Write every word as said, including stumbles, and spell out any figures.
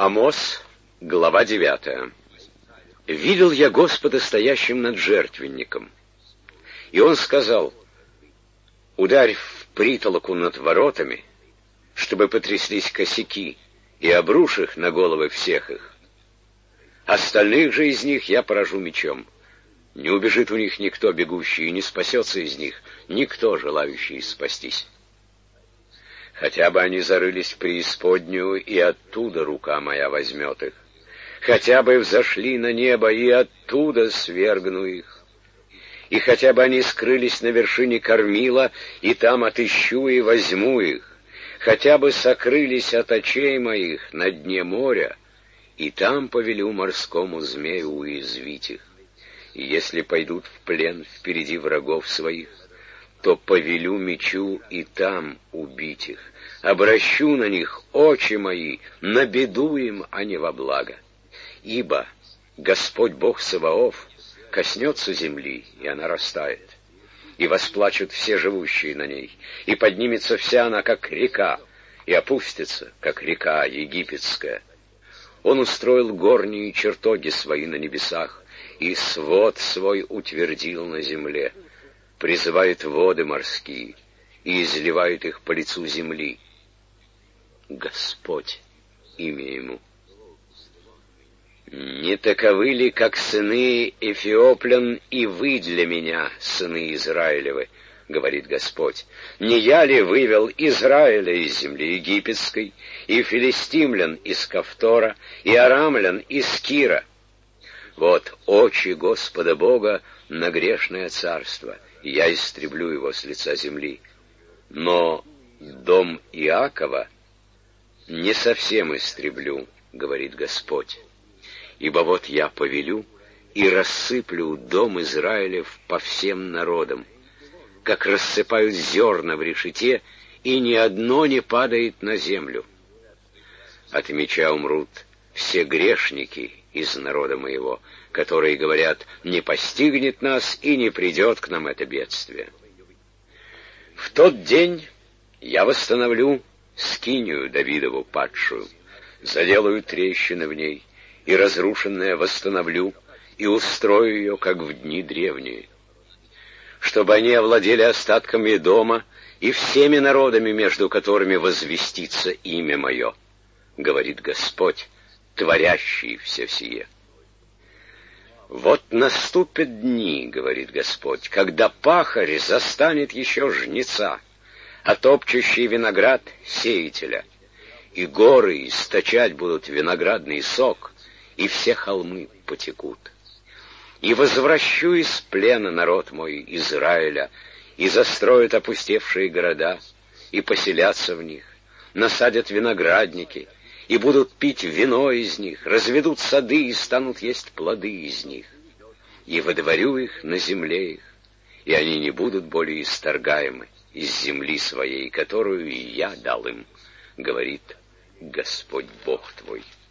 Амос, глава девятая. «Видел я Господа стоящим над жертвенником, и Он сказал: ударь в притолоку над воротами, чтобы потряслись косяки, и обрушь их на головы всех их. Остальных же из них я поражу мечом. Не убежит у них никто бегущий, и не спасется из них никто, желающий спастись. Хотя бы они зарылись в преисподнюю, и оттуда рука моя возьмет их. Хотя бы взошли на небо, и оттуда свергну их. И хотя бы они скрылись на вершине кормила, и там отыщу и возьму их. Хотя бы сокрылись от очей моих на дне моря, и там повелю морскому змею уязвить их. И если пойдут в плен впереди врагов своих, то повелю мечу и там убить их. Обращу на них очи мои, на беду им, а не во благо. Ибо Господь Бог Саваоф коснется земли, и она растает, и восплачут все живущие на ней, и поднимется вся она, как река, и опустится, как река египетская. Он устроил горние чертоги свои на небесах, и свод свой утвердил на земле, призывает воды морские, и изливает их по лицу земли. Господь — имя ему. Не таковы ли, как сыны Эфиоплян, и вы для меня, сыны Израилевы, говорит Господь? Не я ли вывел Израиля из земли египетской, и филистимлян из Кавтора, и арамлян из Кира? Вот очи Господа Бога на грешное царство, и я истреблю его с лица земли. Но дом Иакова не совсем истреблю, говорит Господь. Ибо вот я повелю и рассыплю дом Израилев по всем народам, как рассыпают зерна в решете, и ни одно не падает на землю. От меча умрут все грешники из народа моего, которые говорят: не постигнет нас и не придет к нам это бедствие. В тот день я восстановлю скинию Давидову падшую, заделаю трещины в ней, и разрушенное восстановлю, и устрою ее, как в дни древние, чтобы они овладели остатками дома и всеми народами, между которыми возвестится имя мое, говорит Господь, творящий все сие. Вот наступят дни, говорит Господь, когда пахарь застанет еще жнеца, а топчущий виноград — сеятеля, и горы источать будут виноградный сок, и все холмы потекут. И возвращу из плена народ мой Израиля, и застроят опустевшие города, и поселятся в них, насадят виноградники, и будут пить вино из них, разведут сады и станут есть плоды из них. И водворю их на земле их, и они не будут более исторгаемы из земли своей, которую я дал им, говорит Господь Бог твой.